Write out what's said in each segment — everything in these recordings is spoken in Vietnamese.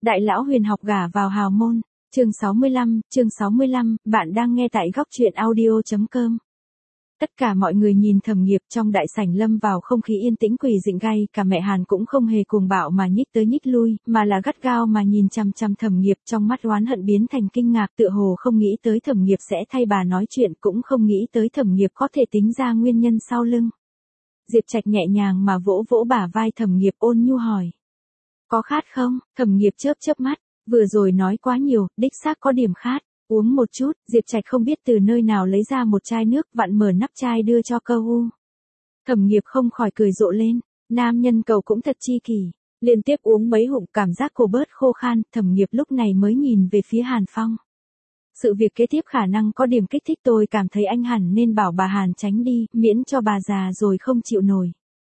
Đại lão huyền học gả vào hào môn, chương 65, bạn đang nghe tại góc truyện audio.com. Tất cả mọi người nhìn Thẩm Nghiệp trong đại sảnh lâm vào không khí yên tĩnh quỷ dị gay, cả mẹ Hàn cũng không hề cuồng bạo mà nhích tới nhích lui, mà là gắt gao mà nhìn chằm chằm Thẩm Nghiệp, trong mắt oán hận biến thành kinh ngạc, tựa hồ không nghĩ tới Thẩm Nghiệp sẽ thay bà nói chuyện, cũng không nghĩ tới Thẩm Nghiệp có thể tính ra nguyên nhân sau lưng. Diệp Trạch nhẹ nhàng mà vỗ vỗ bả vai Thẩm Nghiệp, ôn nhu hỏi. Có khát không? Thẩm Nghiệp chớp chớp mắt, vừa rồi nói quá nhiều, đích xác có điểm khát. Uống một chút, Diệp Trạch không biết từ nơi nào lấy ra một chai nước, vặn mở nắp chai đưa cho Câu U. Thẩm Nghiệp không khỏi cười rộ lên, nam nhân cầu cũng thật chi kỷ, liên tiếp uống mấy ngụm cảm giác cô bớt khô khan, Thẩm Nghiệp lúc này mới nhìn về phía Hàn Phong. Sự việc kế tiếp khả năng có điểm kích thích, tôi cảm thấy anh hẳn nên bảo bà Hàn tránh đi, miễn cho bà già rồi không chịu nổi.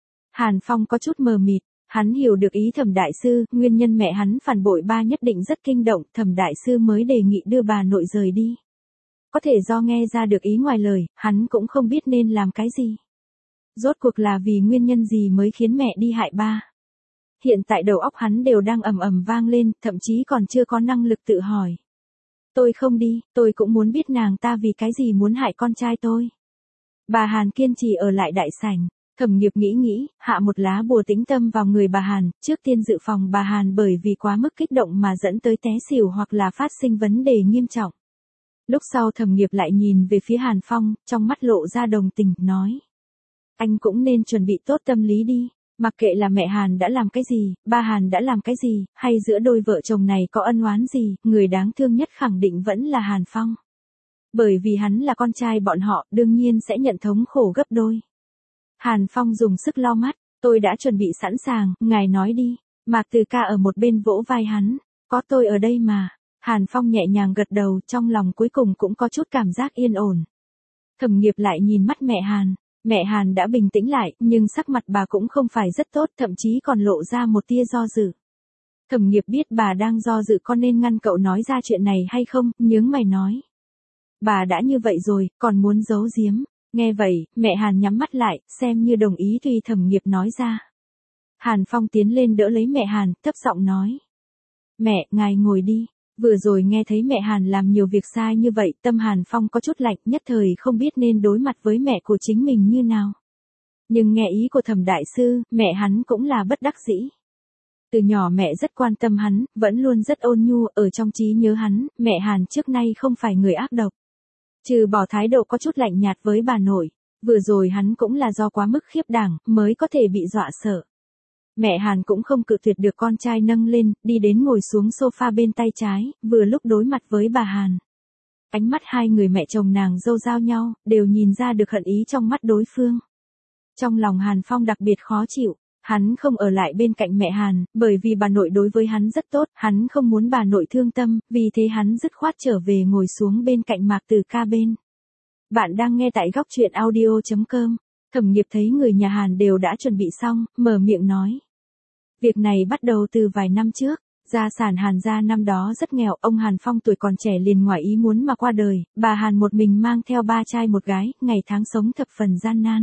Hàn Phong có chút mờ mịt. Hắn hiểu được ý Thẩm đại sư, nguyên nhân mẹ hắn phản bội ba nhất định rất kinh động, Thẩm đại sư mới đề nghị đưa bà nội rời đi. Có thể do nghe ra được ý ngoài lời, hắn cũng không biết nên làm cái gì. Rốt cuộc là vì nguyên nhân gì mới khiến mẹ đi hại ba. Hiện tại đầu óc hắn đều đang ầm ầm vang lên, thậm chí còn chưa có năng lực tự hỏi. Tôi không đi, tôi cũng muốn biết nàng ta vì cái gì muốn hại con trai tôi. Bà Hàn kiên trì ở lại đại sảnh. Thẩm Nghiệp nghĩ, hạ một lá bùa tĩnh tâm vào người bà Hàn, trước tiên dự phòng bà Hàn bởi vì quá mức kích động mà dẫn tới té xỉu hoặc là phát sinh vấn đề nghiêm trọng. Lúc sau Thẩm Nghiệp lại nhìn về phía Hàn Phong, trong mắt lộ ra đồng tình, nói. Anh cũng nên chuẩn bị tốt tâm lý đi, mặc kệ là mẹ Hàn đã làm cái gì, ba Hàn đã làm cái gì, hay giữa đôi vợ chồng này có ân oán gì, người đáng thương nhất khẳng định vẫn là Hàn Phong. Bởi vì hắn là con trai bọn họ, đương nhiên sẽ nhận thống khổ gấp đôi. Hàn Phong dùng sức lau mắt, tôi đã chuẩn bị sẵn sàng, ngài nói đi. Mạc Từ Ca ở một bên vỗ vai hắn, có tôi ở đây mà. Hàn Phong nhẹ nhàng gật đầu, trong lòng cuối cùng cũng có chút cảm giác yên ổn. Thẩm Nghiệp lại nhìn mắt mẹ Hàn đã bình tĩnh lại, nhưng sắc mặt bà cũng không phải rất tốt, thậm chí còn lộ ra một tia do dự. Thẩm Nghiệp biết bà đang do dự có nên ngăn cậu nói ra chuyện này hay không, nhướng mày nói. Bà đã như vậy rồi, còn muốn giấu giếm. Nghe vậy, mẹ Hàn nhắm mắt lại, xem như đồng ý tùy Thẩm Nghiệp nói ra. Hàn Phong tiến lên đỡ lấy mẹ Hàn, thấp giọng nói. Mẹ, ngài ngồi đi. Vừa rồi nghe thấy mẹ Hàn làm nhiều việc sai như vậy, tâm Hàn Phong có chút lạnh, nhất thời không biết nên đối mặt với mẹ của chính mình như nào. Nhưng nghe ý của Thẩm đại sư, mẹ hắn cũng là bất đắc dĩ. Từ nhỏ mẹ rất quan tâm hắn, vẫn luôn rất ôn nhu, ở trong trí nhớ hắn, mẹ Hàn trước nay không phải người ác độc. Trừ bỏ thái độ có chút lạnh nhạt với bà nội, vừa rồi hắn cũng là do quá mức khiếp đảm, mới có thể bị dọa sợ. Mẹ Hàn cũng không cự tuyệt được con trai nâng lên, đi đến ngồi xuống sofa bên tay trái, vừa lúc đối mặt với bà Hàn. Ánh mắt hai người mẹ chồng nàng dâu giao nhau, đều nhìn ra được hận ý trong mắt đối phương. Trong lòng Hàn Phong đặc biệt khó chịu. Hắn không ở lại bên cạnh mẹ Hàn, bởi vì bà nội đối với hắn rất tốt, hắn không muốn bà nội thương tâm, vì thế hắn dứt khoát trở về ngồi xuống bên cạnh Mạc Từ Ca bên. Bạn đang nghe tại góc truyện audio.com. Thẩm Nghiệp thấy người nhà Hàn đều đã chuẩn bị xong, mở miệng nói. Việc này bắt đầu từ vài năm trước, gia sản Hàn gia năm đó rất nghèo, ông Hàn Phong tuổi còn trẻ liền ngoài ý muốn mà qua đời, bà Hàn một mình mang theo 3 trai 1 gái, ngày tháng sống thập phần gian nan.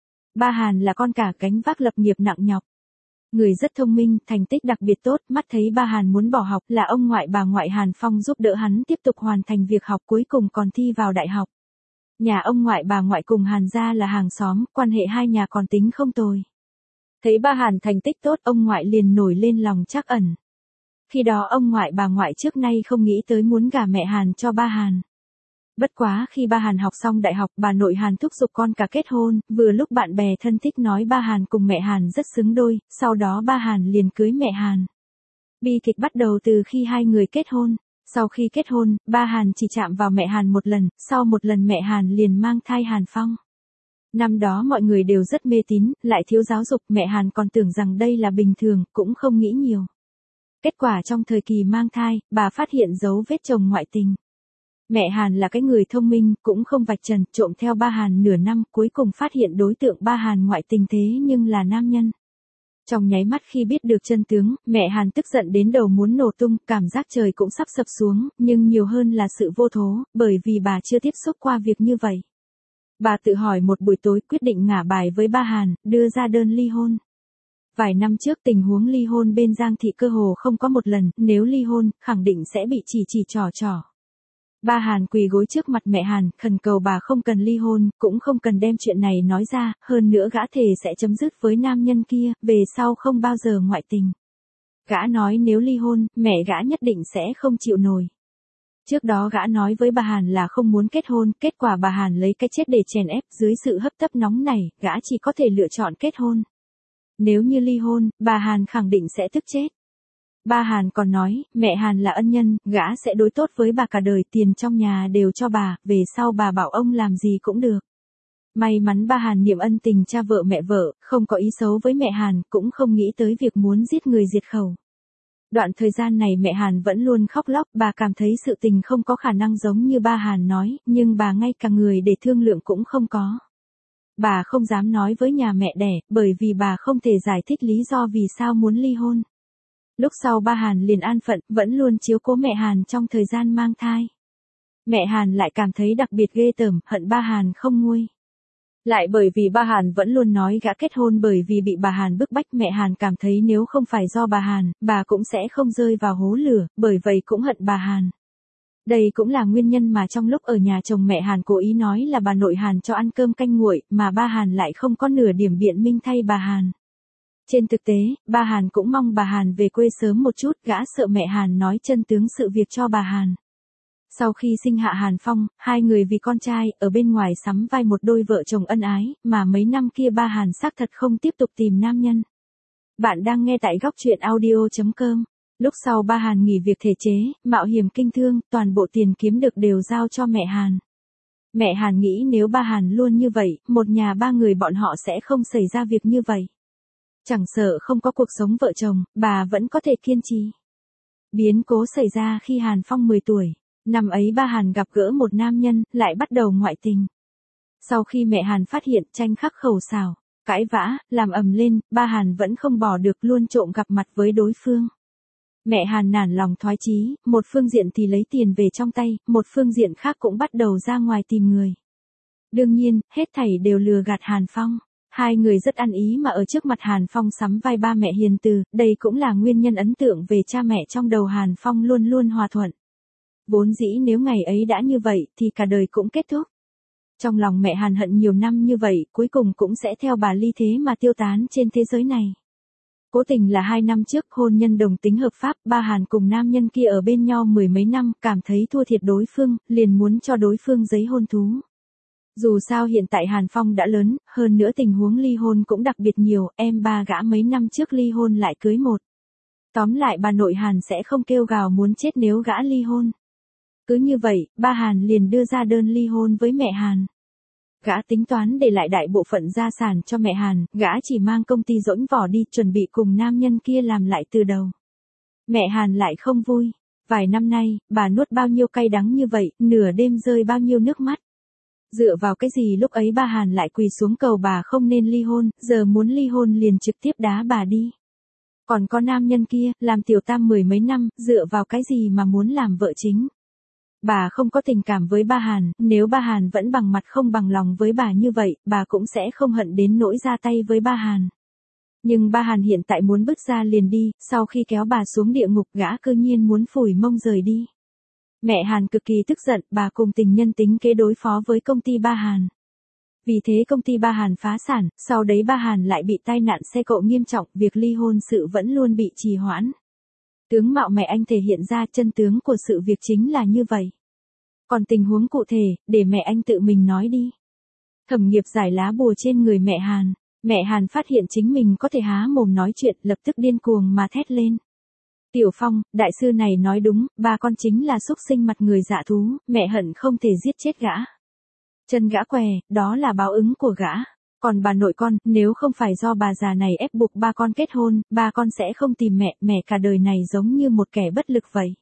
Ba Hàn là con cả gánh vác lập nghiệp nặng nhọc. Người rất thông minh, thành tích đặc biệt tốt, mắt thấy ba Hàn muốn bỏ học là ông ngoại bà ngoại Hàn Phong giúp đỡ hắn tiếp tục hoàn thành việc học, cuối cùng còn thi vào đại học. Nhà ông ngoại bà ngoại cùng Hàn gia là hàng xóm, quan hệ hai nhà còn tính không tồi. Thấy ba Hàn thành tích tốt, ông ngoại liền nổi lên lòng trắc ẩn. Khi đó ông ngoại bà ngoại trước nay không nghĩ tới muốn gả mẹ Hàn cho ba Hàn. Bất quá khi ba Hàn học xong đại học, bà nội Hàn thúc giục con cả kết hôn, vừa lúc bạn bè thân thích nói ba Hàn cùng mẹ Hàn rất xứng đôi, sau đó ba Hàn liền cưới mẹ Hàn. Bi kịch bắt đầu từ khi hai người kết hôn. Sau khi kết hôn, ba Hàn chỉ chạm vào mẹ Hàn một lần, sau một lần mẹ Hàn liền mang thai Hàn Phong. Năm đó mọi người đều rất mê tín, lại thiếu giáo dục, mẹ Hàn còn tưởng rằng đây là bình thường, cũng không nghĩ nhiều. Kết quả trong thời kỳ mang thai, bà phát hiện dấu vết chồng ngoại tình. Mẹ Hàn là cái người thông minh, cũng không vạch trần, trộm theo ba Hàn nửa năm, cuối cùng phát hiện đối tượng ba Hàn ngoại tình thế nhưng là nam nhân. Trong nháy mắt khi biết được chân tướng, mẹ Hàn tức giận đến đầu muốn nổ tung, cảm giác trời cũng sắp sập xuống, nhưng nhiều hơn là sự vô thố, bởi vì bà chưa tiếp xúc qua việc như vậy. Bà tự hỏi một buổi tối, quyết định ngả bài với ba Hàn, đưa ra đơn ly hôn. Vài năm trước tình huống ly hôn bên Giang Thị cơ hồ không có một lần, nếu ly hôn, khẳng định sẽ bị chỉ trỏ. Ba Hàn quỳ gối trước mặt mẹ Hàn, khẩn cầu bà không cần ly hôn, cũng không cần đem chuyện này nói ra, hơn nữa gã thề sẽ chấm dứt với nam nhân kia, về sau không bao giờ ngoại tình. Gã nói nếu ly hôn, mẹ gã nhất định sẽ không chịu nổi. Trước đó gã nói với bà Hàn là không muốn kết hôn, kết quả bà Hàn lấy cái chết để chèn ép, dưới sự hấp tấp nóng này, gã chỉ có thể lựa chọn kết hôn. Nếu như ly hôn, bà Hàn khẳng định sẽ tức chết. Ba Hàn còn nói, mẹ Hàn là ân nhân, gã sẽ đối tốt với bà cả đời, tiền trong nhà đều cho bà, về sau bà bảo ông làm gì cũng được. May mắn ba Hàn niệm ân tình cha vợ mẹ vợ, không có ý xấu với mẹ Hàn, cũng không nghĩ tới việc muốn giết người diệt khẩu. Đoạn thời gian này mẹ Hàn vẫn luôn khóc lóc, bà cảm thấy sự tình không có khả năng giống như ba Hàn nói, nhưng bà ngay cả người để thương lượng cũng không có. Bà không dám nói với nhà mẹ đẻ, bởi vì bà không thể giải thích lý do vì sao muốn ly hôn. Lúc sau ba Hàn liền an phận, vẫn luôn chiếu cố mẹ Hàn trong thời gian mang thai. Mẹ Hàn lại cảm thấy đặc biệt ghê tởm, hận ba Hàn không nguôi. Lại bởi vì ba Hàn vẫn luôn nói gã kết hôn bởi vì bị bà Hàn bức bách, mẹ Hàn cảm thấy nếu không phải do bà Hàn, bà cũng sẽ không rơi vào hố lửa, bởi vậy cũng hận bà Hàn. Đây cũng là nguyên nhân mà trong lúc ở nhà chồng mẹ Hàn cố ý nói là bà nội Hàn cho ăn cơm canh nguội, mà ba Hàn lại không có nửa điểm biện minh thay bà Hàn. Trên thực tế, ba Hàn cũng mong bà Hàn về quê sớm một chút, gã sợ mẹ Hàn nói chân tướng sự việc cho bà Hàn. Sau khi sinh hạ Hàn Phong, hai người vì con trai, ở bên ngoài sắm vai một đôi vợ chồng ân ái, mà mấy năm kia ba Hàn xác thật không tiếp tục tìm nam nhân. Bạn đang nghe tại góc truyện audio.com. Lúc sau ba Hàn nghỉ việc thể chế, mạo hiểm kinh thương, toàn bộ tiền kiếm được đều giao cho mẹ Hàn. Mẹ Hàn nghĩ nếu ba Hàn luôn như vậy, một nhà ba người bọn họ sẽ không xảy ra việc như vậy. Chẳng sợ không có cuộc sống vợ chồng, bà vẫn có thể kiên trì. Biến cố xảy ra khi Hàn Phong 10 tuổi. Năm ấy ba Hàn gặp gỡ một nam nhân, lại bắt đầu ngoại tình. Sau khi mẹ Hàn phát hiện, tranh khắc khẩu xào, cãi vã, làm ầm lên, ba Hàn vẫn không bỏ được, luôn trộm gặp mặt với đối phương. Mẹ Hàn nản lòng thoái chí, một phương diện thì lấy tiền về trong tay, một phương diện khác cũng bắt đầu ra ngoài tìm người. Đương nhiên, hết thảy đều lừa gạt Hàn Phong. Hai người rất ăn ý mà ở trước mặt Hàn Phong sắm vai ba mẹ hiền từ, đây cũng là nguyên nhân ấn tượng về cha mẹ trong đầu Hàn Phong luôn luôn hòa thuận. Vốn dĩ nếu ngày ấy đã như vậy thì cả đời cũng kết thúc. Trong lòng mẹ Hàn hận nhiều năm như vậy, cuối cùng cũng sẽ theo bà ly thế mà tiêu tán trên thế giới này. Cố tình là 2 năm trước hôn nhân đồng tính hợp pháp, ba Hàn cùng nam nhân kia ở bên nhau 10 mấy năm, cảm thấy thua thiệt đối phương, liền muốn cho đối phương giấy hôn thú. Dù sao hiện tại Hàn Phong đã lớn, hơn nữa tình huống ly hôn cũng đặc biệt nhiều, em ba gã mấy năm trước ly hôn lại cưới một. Tóm lại bà nội Hàn sẽ không kêu gào muốn chết nếu gã ly hôn. Cứ như vậy, ba Hàn liền đưa ra đơn ly hôn với mẹ Hàn. Gã tính toán để lại đại bộ phận gia sản cho mẹ Hàn, gã chỉ mang công ty dỗnh vỏ đi, chuẩn bị cùng nam nhân kia làm lại từ đầu. Mẹ Hàn lại không vui. Vài năm nay, bà nuốt bao nhiêu cay đắng như vậy, nửa đêm rơi bao nhiêu nước mắt. Dựa vào cái gì lúc ấy ba Hàn lại quỳ xuống cầu bà không nên ly hôn, giờ muốn ly hôn liền trực tiếp đá bà đi. Còn có nam nhân kia, làm tiểu tam 10 mấy năm, dựa vào cái gì mà muốn làm vợ chính. Bà không có tình cảm với ba Hàn, nếu ba Hàn vẫn bằng mặt không bằng lòng với bà như vậy, bà cũng sẽ không hận đến nỗi ra tay với ba Hàn. Nhưng ba Hàn hiện tại muốn bước ra liền đi, sau khi kéo bà xuống địa ngục gã cư nhiên muốn phủi mông rời đi. Mẹ Hàn cực kỳ tức giận, bà cùng tình nhân tính kế đối phó với công ty ba Hàn. Vì thế công ty ba Hàn phá sản, sau đấy ba Hàn lại bị tai nạn xe cộ nghiêm trọng, việc ly hôn sự vẫn luôn bị trì hoãn. Tướng mạo mẹ anh thể hiện ra chân tướng của sự việc chính là như vậy. Còn tình huống cụ thể, để mẹ anh tự mình nói đi. Thẩm Nghiệp giải lá bùa trên người mẹ Hàn. Mẹ Hàn phát hiện chính mình có thể há mồm nói chuyện, lập tức điên cuồng mà thét lên. Tiểu Phong, đại sư này nói đúng, ba con chính là xúc sinh mặt người dạ thú, mẹ hận không thể giết chết gã. Chân gã què, đó là báo ứng của gã. Còn bà nội con, nếu không phải do bà già này ép buộc ba con kết hôn, ba con sẽ không tìm mẹ, mẹ cả đời này giống như một kẻ bất lực vậy.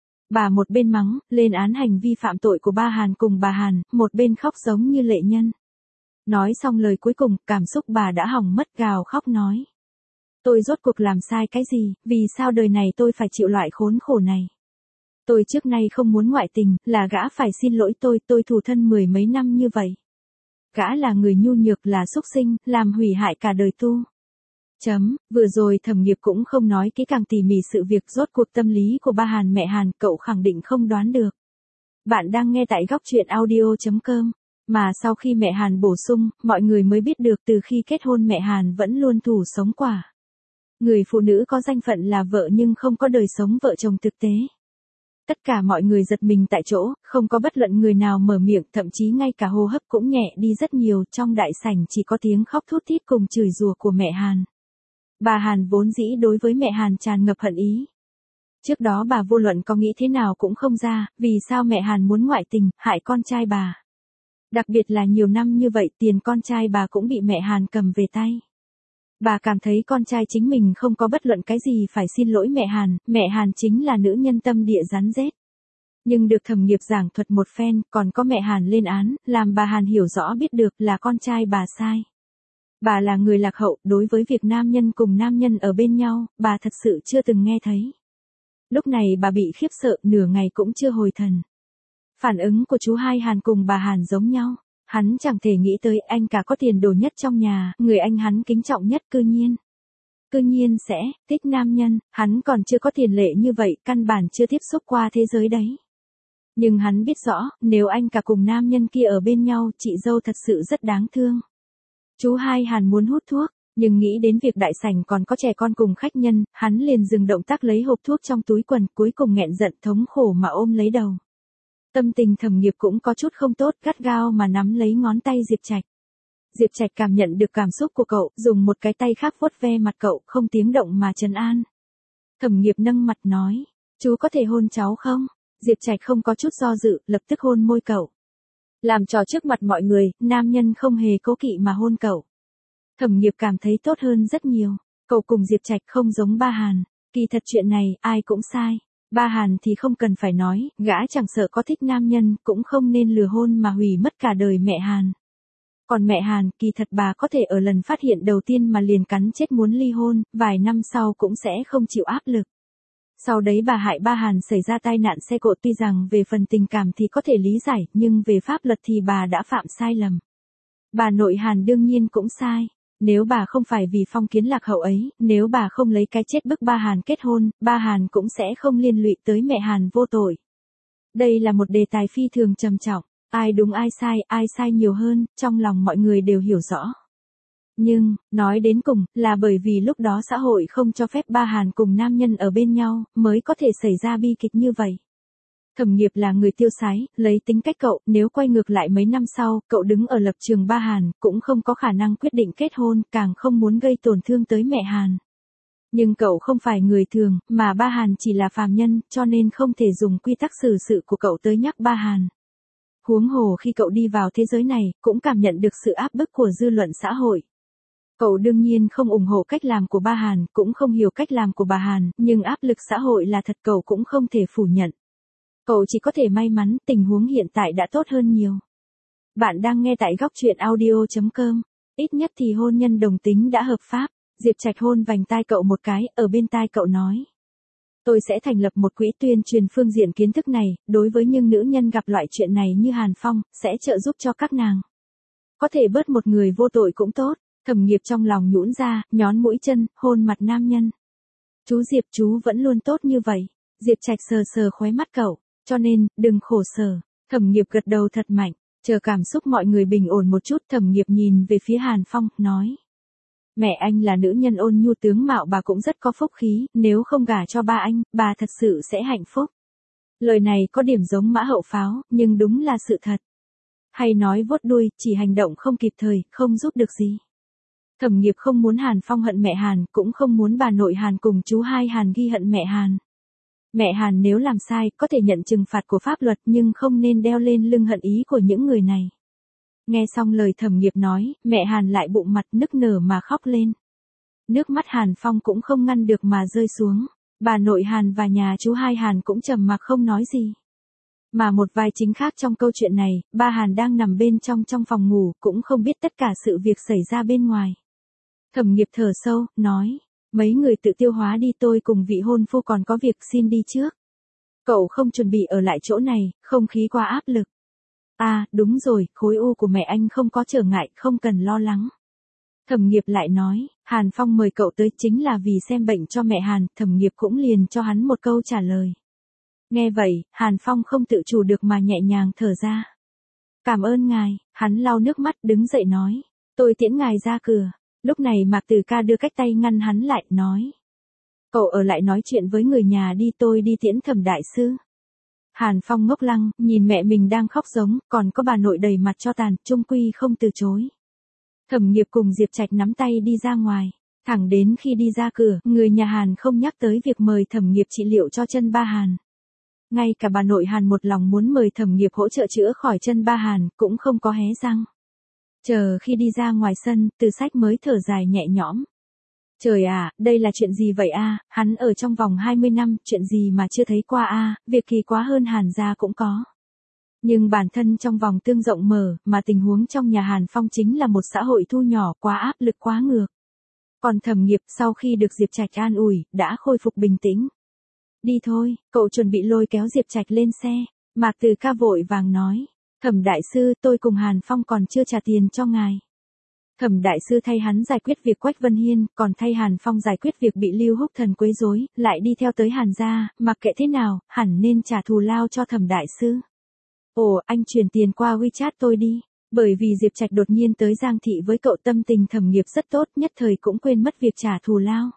Bà một bên mắng, lên án hành vi phạm tội của ba Hàn cùng bà Hàn, một bên khóc giống như lệ nhân. Nói xong lời cuối cùng, cảm xúc bà đã hỏng mất, gào khóc nói. Tôi rốt cuộc làm sai cái gì, vì sao đời này tôi phải chịu loại khốn khổ này. Tôi trước nay không muốn ngoại tình, là gã phải xin lỗi tôi thủ thân 10 mấy năm như vậy. Gã là người nhu nhược, là xúc sinh, làm hủy hại cả đời tu. Vừa rồi Thẩm Nghiệp cũng không nói kỹ càng tỉ mỉ sự việc, rốt cuộc tâm lý của ba Hàn mẹ Hàn cậu khẳng định không đoán được. Bạn đang nghe tại góc truyện audio.com. Mà sau khi mẹ Hàn bổ sung, mọi người mới biết được từ khi kết hôn mẹ Hàn vẫn luôn thủ sống quả. Người phụ nữ có danh phận là vợ nhưng không có đời sống vợ chồng thực tế. Tất cả mọi người giật mình tại chỗ, không có bất luận người nào mở miệng, thậm chí ngay cả hô hấp cũng nhẹ đi rất nhiều, trong đại sảnh chỉ có tiếng khóc thút thít cùng chửi rủa của mẹ Hàn. Bà Hàn vốn dĩ đối với mẹ Hàn tràn ngập hận ý. Trước đó bà vô luận có nghĩ thế nào cũng không ra, vì sao mẹ Hàn muốn ngoại tình, hại con trai bà. Đặc biệt là nhiều năm như vậy tiền con trai bà cũng bị mẹ Hàn cầm về tay. Bà cảm thấy con trai chính mình không có bất luận cái gì phải xin lỗi mẹ Hàn chính là nữ nhân tâm địa rắn rết. Nhưng được Thẩm Nghiệp giảng thuật một phen, còn có mẹ Hàn lên án, làm bà Hàn hiểu rõ biết được là con trai bà sai. Bà là người lạc hậu, đối với việc nam nhân cùng nam nhân ở bên nhau, bà thật sự chưa từng nghe thấy. Lúc này bà bị khiếp sợ, nửa ngày cũng chưa hồi thần. Phản ứng của chú hai Hàn cùng bà Hàn giống nhau. Hắn chẳng thể nghĩ tới anh cả có tiền đồ nhất trong nhà, người anh hắn kính trọng nhất cư nhiên sẽ thích nam nhân, hắn còn chưa có tiền lệ như vậy, căn bản chưa tiếp xúc qua thế giới đấy. Nhưng hắn biết rõ, nếu anh cả cùng nam nhân kia ở bên nhau, chị dâu thật sự rất đáng thương. Chú hai Hàn muốn hút thuốc, nhưng nghĩ đến việc đại sảnh còn có trẻ con cùng khách nhân, hắn liền dừng động tác lấy hộp thuốc trong túi quần, cuối cùng nghẹn giận thống khổ mà ôm lấy đầu. Tâm tình Thẩm Nghiệp cũng có chút không tốt, gắt gao mà nắm lấy ngón tay Diệp Trạch. Diệp Trạch cảm nhận được cảm xúc của cậu, dùng một cái tay khác vuốt ve mặt cậu, không tiếng động mà trấn an. Thẩm Nghiệp nâng mặt nói, chú có thể hôn cháu không? Diệp Trạch không có chút do dự, lập tức hôn môi cậu. Làm trò trước mặt mọi người, nam nhân không hề cố kỵ mà hôn cậu. Thẩm Nghiệp cảm thấy tốt hơn rất nhiều. Cậu cùng Diệp Trạch không giống ba Hàn. Kỳ thật chuyện này, ai cũng sai. Ba Hàn thì không cần phải nói, gã chẳng sợ có thích nam nhân, cũng không nên lừa hôn mà hủy mất cả đời mẹ Hàn. Còn mẹ Hàn, kỳ thật bà có thể ở lần phát hiện đầu tiên mà liền cắn chết muốn ly hôn, vài năm sau cũng sẽ không chịu áp lực. Sau đấy bà hại ba Hàn xảy ra tai nạn xe cộ, tuy rằng về phần tình cảm thì có thể lý giải, nhưng về pháp luật thì bà đã phạm sai lầm. Bà nội Hàn đương nhiên cũng sai. Nếu bà không phải vì phong kiến lạc hậu ấy, nếu bà không lấy cái chết bức ba Hàn kết hôn, ba Hàn cũng sẽ không liên lụy tới mẹ Hàn vô tội. Đây là một đề tài phi thường trầm trọng, ai đúng ai sai nhiều hơn, trong lòng mọi người đều hiểu rõ. Nhưng, nói đến cùng, là bởi vì lúc đó xã hội không cho phép ba Hàn cùng nam nhân ở bên nhau, mới có thể xảy ra bi kịch như vậy. Thẩm Nghiệp là người tiêu sái, lấy tính cách cậu, nếu quay ngược lại mấy năm sau, cậu đứng ở lập trường ba Hàn, cũng không có khả năng quyết định kết hôn, càng không muốn gây tổn thương tới mẹ Hàn. Nhưng cậu không phải người thường, mà ba Hàn chỉ là phàm nhân, cho nên không thể dùng quy tắc xử sự của cậu tới nhắc ba Hàn. Huống hồ khi cậu đi vào thế giới này, cũng cảm nhận được sự áp bức của dư luận xã hội. Cậu đương nhiên không ủng hộ cách làm của ba Hàn, cũng không hiểu cách làm của bà Hàn, nhưng áp lực xã hội là thật, cậu cũng không thể phủ nhận. Cậu chỉ có thể may mắn, tình huống hiện tại đã tốt hơn nhiều. Bạn đang nghe tại góc truyện audio.com. Ít nhất thì hôn nhân đồng tính đã hợp pháp. Diệp Trạch hôn vành tai cậu một cái, ở bên tai cậu nói. Tôi sẽ thành lập một quỹ tuyên truyền phương diện kiến thức này, đối với những nữ nhân gặp loại chuyện này như Hàn Phong, sẽ trợ giúp cho các nàng. Có thể bớt một người vô tội cũng tốt. Thẩm Nghiệp trong lòng nhũn ra, nhón mũi chân, hôn mặt nam nhân. Chú Diệp, chú vẫn luôn tốt như vậy. Diệp Trạch sờ sờ khóe mắt cậu. Cho nên, đừng khổ sở. Thẩm Nghiệp gật đầu thật mạnh, chờ cảm xúc mọi người bình ổn một chút, Thẩm Nghiệp nhìn về phía Hàn Phong, nói. Mẹ anh là nữ nhân ôn nhu tướng mạo, bà cũng rất có phúc khí, nếu không gả cho ba anh, bà thật sự sẽ hạnh phúc. Lời này có điểm giống mã hậu pháo, nhưng đúng là sự thật. Hay nói vuốt đuôi, chỉ hành động không kịp thời, không giúp được gì. Thẩm Nghiệp không muốn Hàn Phong hận mẹ Hàn, cũng không muốn bà nội Hàn cùng chú hai Hàn ghi hận mẹ Hàn. Mẹ Hàn nếu làm sai, có thể nhận trừng phạt của pháp luật, nhưng không nên đeo lên lưng hận ý của những người này. Nghe xong lời Thẩm Nghiệp nói, mẹ Hàn lại bụng mặt nức nở mà khóc lên. Nước mắt Hàn Phong cũng không ngăn được mà rơi xuống. Bà nội Hàn và nhà chú hai Hàn cũng trầm mặc không nói gì. Mà một vai chính khác trong câu chuyện này, ba Hàn đang nằm bên trong phòng ngủ, cũng không biết tất cả sự việc xảy ra bên ngoài. Thẩm Nghiệp thở sâu, nói. Mấy người tự tiêu hóa đi, tôi cùng vị hôn phu còn có việc, xin đi trước. Cậu không chuẩn bị ở lại chỗ này, không khí quá áp lực. À, đúng rồi, khối u của mẹ anh không có trở ngại, không cần lo lắng. Thẩm Nghiệp lại nói, Hàn Phong mời cậu tới chính là vì xem bệnh cho mẹ Hàn, Thẩm Nghiệp cũng liền cho hắn một câu trả lời. Nghe vậy, Hàn Phong không tự chủ được mà nhẹ nhàng thở ra. Cảm ơn ngài, hắn lau nước mắt đứng dậy nói. Tôi tiễn ngài ra cửa. Lúc này Mạc Từ Ca đưa cách tay ngăn hắn lại, nói. Cậu ở lại nói chuyện với người nhà đi, tôi đi tiễn Thẩm đại sư. Hàn Phong ngốc lăng, nhìn mẹ mình đang khóc giống, còn có bà nội đầy mặt cho tàn, chung quy không từ chối. Thẩm Nghiệp cùng Diệp Trạch nắm tay đi ra ngoài. Thẳng đến khi đi ra cửa, người nhà Hàn không nhắc tới việc mời Thẩm Nghiệp trị liệu cho chân ba Hàn. Ngay cả bà nội Hàn một lòng muốn mời Thẩm Nghiệp hỗ trợ chữa khỏi chân ba Hàn, cũng không có hé răng. Chờ khi đi ra ngoài sân, Từ Sách mới thở dài nhẹ nhõm. Trời à, đây là chuyện gì vậy a? Hắn ở trong vòng 20 năm, chuyện gì mà chưa thấy qua a? Việc kỳ quá hơn Hàn gia cũng có. Nhưng bản thân trong vòng tương rộng mở, mà tình huống trong nhà Hàn Phong chính là một xã hội thu nhỏ, quá áp lực quá ngược. Còn Thẩm Nghiệp sau khi được Diệp Trạch an ủi, đã khôi phục bình tĩnh. Đi thôi, cậu chuẩn bị lôi kéo Diệp Trạch lên xe. Mạc Từ Ca vội vàng nói. Thẩm đại sư, tôi cùng Hàn Phong còn chưa trả tiền cho ngài. Thẩm đại sư thay hắn giải quyết việc Quách Vân Hiên, còn thay Hàn Phong giải quyết việc bị Lưu Húc Thần quấy rối, lại đi theo tới Hàn gia, mặc kệ thế nào, hẳn nên trả thù lao cho Thẩm đại sư. Ồ, anh chuyển tiền qua WeChat tôi đi. Bởi vì Diệp Trạch đột nhiên tới Giang thị với cậu, tâm tình Thẩm Nghiệp rất tốt, nhất thời cũng quên mất việc trả thù lao.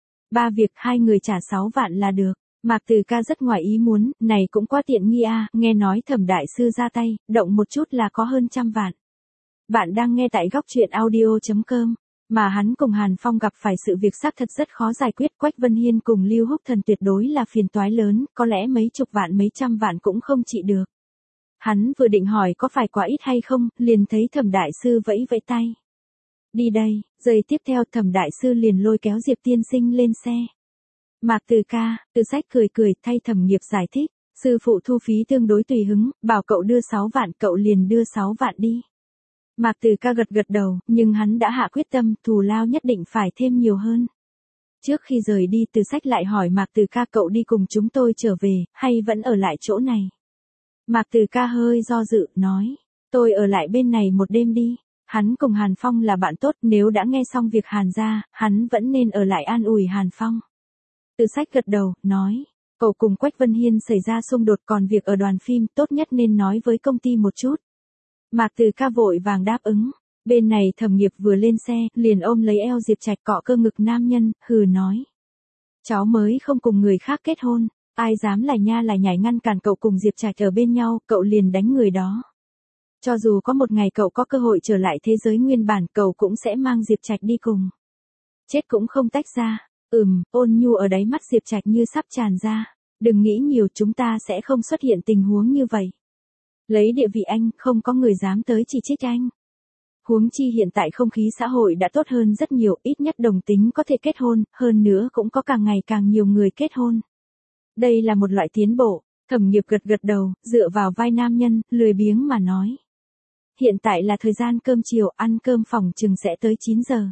3 việc 2 người trả 6 vạn là được. Mạc Từ Ca rất ngoài ý muốn, này cũng quá tiện nghi a, nghe nói Thẩm đại sư ra tay, động một chút là có hơn 100 vạn. Bạn đang nghe tại góc truyện audio.com, mà hắn cùng Hàn Phong gặp phải sự việc xác thật rất khó giải quyết, Quách Vân Hiên cùng Lưu Húc Thần tuyệt đối là phiền toái lớn, có lẽ mấy chục vạn mấy trăm vạn cũng không trị được. Hắn vừa định hỏi có phải quá ít hay không, liền thấy Thẩm đại sư vẫy vẫy tay. Đi đây, giây tiếp theo Thẩm đại sư liền lôi kéo Diệp tiên sinh lên xe. Mạc Từ Ca, Từ Sách cười cười thay Thẩm Nghiệp giải thích, sư phụ thu phí tương đối tùy hứng, bảo cậu đưa 6 vạn, cậu liền đưa 6 vạn đi. Mạc Từ Ca gật gật đầu, nhưng hắn đã hạ quyết tâm, thù lao nhất định phải thêm nhiều hơn. Trước khi rời đi, Từ Sách lại hỏi Mạc Từ Ca, cậu đi cùng chúng tôi trở về, hay vẫn ở lại chỗ này? Mạc Từ Ca hơi do dự, nói, tôi ở lại bên này một đêm đi. Hắn cùng Hàn Phong là bạn tốt, nếu đã nghe xong việc Hàn gia, hắn vẫn nên ở lại an ủi Hàn Phong. Từ Sách gật đầu, nói, cậu cùng Quách Vân Hiên xảy ra xung đột, còn việc ở đoàn phim tốt nhất nên nói với công ty một chút. Mạc Từ Ca vội vàng đáp ứng. Bên này Thẩm Nghiệp vừa lên xe, liền ôm lấy eo Diệp Trạch cọ cơ ngực nam nhân, hừ nói. Cháu mới không cùng người khác kết hôn, ai dám lải nha lải nhải ngăn cản cậu cùng Diệp Trạch ở bên nhau, cậu liền đánh người đó. Cho dù có một ngày cậu có cơ hội trở lại thế giới nguyên bản, cậu cũng sẽ mang Diệp Trạch đi cùng. Chết cũng không tách ra. Ôn nhu ở đáy mắt Diệp Trạch như sắp tràn ra. Đừng nghĩ nhiều, chúng ta sẽ không xuất hiện tình huống như vậy. Lấy địa vị anh, không có người dám tới chỉ trích anh. Huống chi hiện tại không khí xã hội đã tốt hơn rất nhiều, ít nhất đồng tính có thể kết hôn, hơn nữa cũng có càng ngày càng nhiều người kết hôn. Đây là một loại tiến bộ. Thẩm Nghiệp gật gật đầu, dựa vào vai nam nhân, lười biếng mà nói. Hiện tại là thời gian cơm chiều, ăn cơm phòng chừng sẽ tới 9 giờ.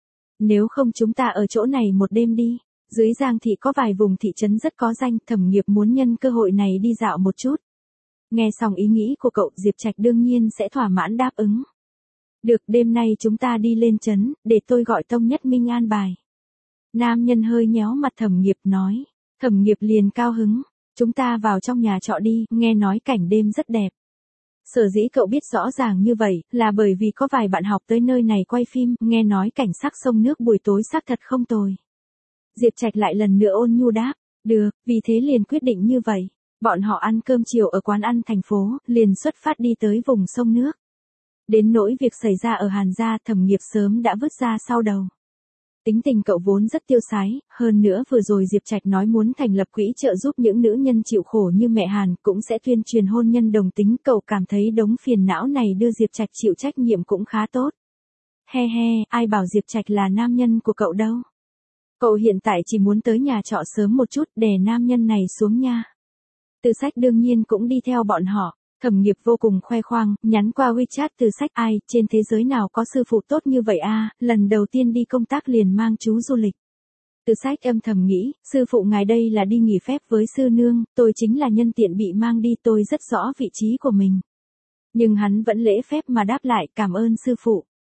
Nếu không chúng ta ở chỗ này một đêm đi. Dưới Giang thị có vài vùng thị trấn rất có danh, Thẩm Nghiệp muốn nhân cơ hội này đi dạo một chút. Nghe xong ý nghĩ của cậu, Diệp Trạch đương nhiên sẽ thỏa mãn đáp ứng. Được, đêm nay chúng ta đi lên trấn, để tôi gọi Tông Nhất Minh an bài. Nam nhân hơi nhéo mặt Thẩm Nghiệp nói. Thẩm Nghiệp liền cao hứng. Chúng ta vào trong nhà trọ đi, nghe nói cảnh đêm rất đẹp. Sở dĩ cậu biết rõ ràng như vậy, là bởi vì có vài bạn học tới nơi này quay phim, nghe nói cảnh sắc sông nước buổi tối xác thật không tồi. Diệp Trạch lại lần nữa ôn nhu đáp, được, vì thế liền quyết định như vậy. Bọn họ ăn cơm chiều ở quán ăn thành phố, liền xuất phát đi tới vùng sông nước. Đến nỗi việc xảy ra ở Hàn gia, Thẩm Nghiệp sớm đã vứt ra sau đầu. Tính tình cậu vốn rất tiêu sái, hơn nữa vừa rồi Diệp Trạch nói muốn thành lập quỹ trợ giúp những nữ nhân chịu khổ như mẹ Hàn, cũng sẽ tuyên truyền hôn nhân đồng tính, cậu cảm thấy đống phiền não này đưa Diệp Trạch chịu trách nhiệm cũng khá tốt. He he, ai bảo Diệp Trạch là nam nhân của cậu đâu. Cậu hiện tại chỉ muốn tới nhà trọ sớm một chút, đè nam nhân này xuống nha. Từ Sách đương nhiên cũng đi theo bọn họ. Thẩm Nghiệp vô cùng khoe khoang, nhắn qua WeChat Từ Sách, ai, trên thế giới nào có sư phụ tốt như vậy a, lần đầu tiên đi công tác liền mang chú du lịch. Từ Sách âm thầm nghĩ, sư phụ ngài đây là đi nghỉ phép với sư nương, tôi chính là nhân tiện bị mang đi, tôi rất rõ vị trí của mình. Nhưng hắn vẫn lễ phép mà đáp lại, cảm ơn sư phụ.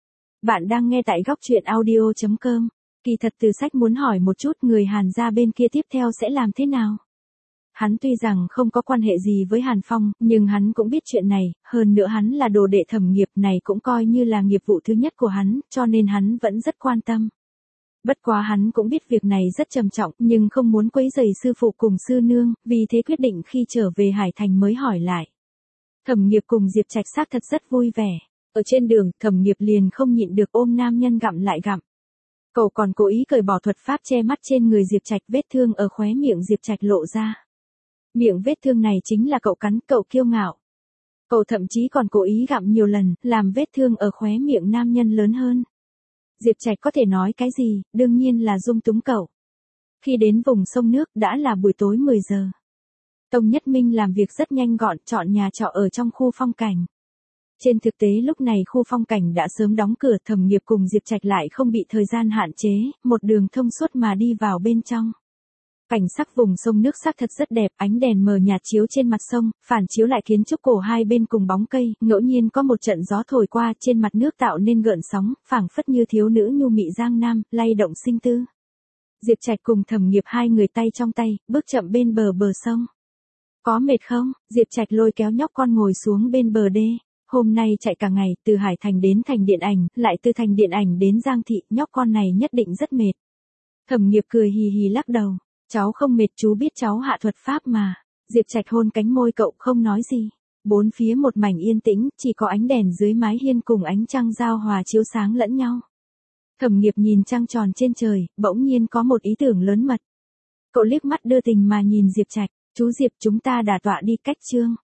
Bạn đang nghe tại góc chuyện audio.com. Kỳ thật Từ Sách muốn hỏi một chút người Hàn gia bên kia tiếp theo sẽ làm thế nào? Hắn tuy rằng không có quan hệ gì với Hàn Phong, nhưng hắn cũng biết chuyện này, hơn nữa hắn là đồ đệ Thẩm Nghiệp, này cũng coi như là nghiệp vụ thứ nhất của hắn, cho nên hắn vẫn rất quan tâm. Bất quá hắn cũng biết việc này rất trầm trọng, nhưng không muốn quấy rầy sư phụ cùng sư nương, vì thế quyết định khi trở về Hải Thành mới hỏi lại. Thẩm Nghiệp cùng Diệp Trạch xác thật rất vui vẻ. Ở trên đường, Thẩm Nghiệp liền không nhịn được ôm nam nhân gặm lại gặm. Cậu còn cố ý cởi bỏ thuật pháp che mắt trên người Diệp Trạch, vết thương ở khóe miệng Diệp Trạch lộ ra. Miệng vết thương này chính là cậu cắn, cậu kiêu ngạo. Cậu thậm chí còn cố ý gặm nhiều lần, làm vết thương ở khóe miệng nam nhân lớn hơn. Diệp Trạch có thể nói cái gì, đương nhiên là dung túng cậu. Khi đến vùng sông nước đã là buổi tối 10 giờ. Tông Nhất Minh làm việc rất nhanh gọn, chọn nhà trọ ở trong khu phong cảnh. Trên thực tế lúc này khu phong cảnh đã sớm đóng cửa, Thẩm Nghiệp cùng Diệp Trạch lại không bị thời gian hạn chế, một đường thông suốt mà đi vào bên trong. Cảnh sắc vùng sông nước xác thật rất đẹp, ánh đèn mờ nhạt chiếu trên mặt sông, phản chiếu lại kiến trúc cổ hai bên cùng bóng cây, ngẫu nhiên có một trận gió thổi qua trên mặt nước tạo nên gợn sóng, phảng phất như thiếu nữ nhu mị giang nam, lay động sinh tư. Diệp Trạch cùng Thẩm Nghiệp hai người tay trong tay, bước chậm bên bờ sông. Có mệt không? Diệp Trạch lôi kéo nhóc con ngồi xuống bên bờ đê. Hôm nay chạy cả ngày, từ Hải Thành đến Thành Điện Ảnh, lại từ Thành Điện Ảnh đến Giang Thị, nhóc con này nhất định rất mệt. Thẩm Nghiệp cười hì hì lắc đầu. Cháu không mệt, chú biết cháu hạ thuật pháp mà. Diệp Trạch hôn cánh môi cậu, không nói gì. Bốn phía một mảnh yên tĩnh, chỉ có ánh đèn dưới mái hiên cùng ánh trăng giao hòa chiếu sáng lẫn nhau. Thẩm Nghiệp nhìn trăng tròn trên trời, bỗng nhiên có một ý tưởng lớn mật. Cậu liếc mắt đưa tình mà nhìn Diệp Trạch. Chú Diệp, chúng ta đả tọa đi, cách chương.